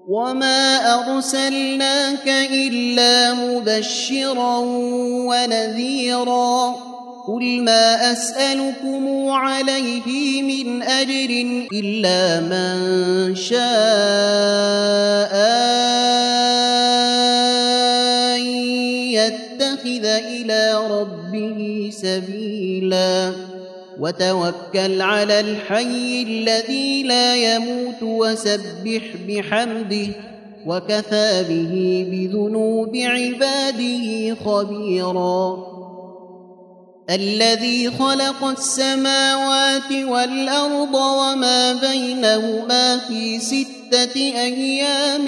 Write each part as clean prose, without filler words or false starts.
وما أرسلناك إلا مبشرا ونذيرا قل ما أسألكم عليه من أجر إلا من شاء أن يتخذ إلى ربه سبيلا وتوكل على الحي الذي لا يموت وسبح بحمده وكفى به بذنوب عباده خبيرا الذي خلق السماوات والأرض وما بينهما في 6 أيام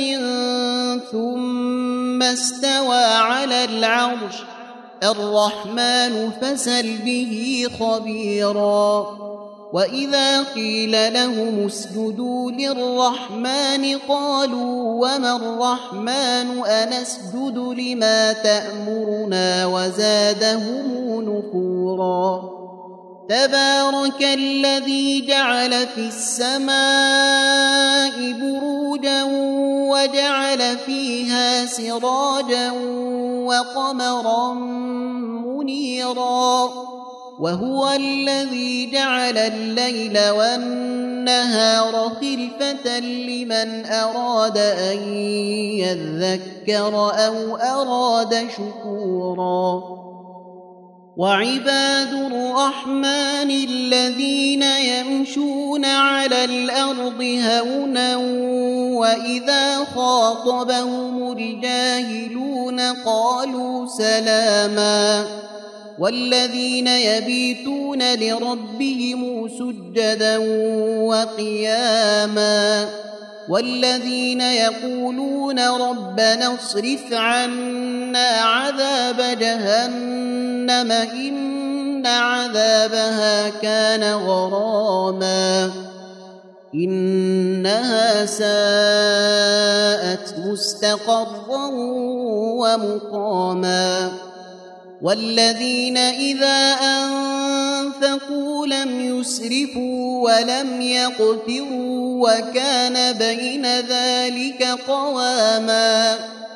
ثم استوى على العرش الرحمن فاسأل به خبيرا وإذا قيل لهم اسجدوا للرحمن قالوا وما الرحمن أنسجد لما تأمرنا وزادهم نفورا تبارك الذي جعل في السماء بروجا وجعل فيها سراجا وقمرا منيرا وهو الذي جعل الليل والنهار خلفة لمن أراد أن يذكر أو أراد شكورا وعباد الرحمن الذين يمشون على الأرض هونا وإذا خاطبهم الجاهلون قالوا سلاما والذين يبيتون لربهم سجدا وقياما والذين يقولون ربنا اصرف عنا عذاب جهنم إن عذابها كان غراما إنها ساءت مستقرا ومقاما والذين إذا أنفقوا لم يسرفوا ولم يقتروا وكان بين ذلك قواما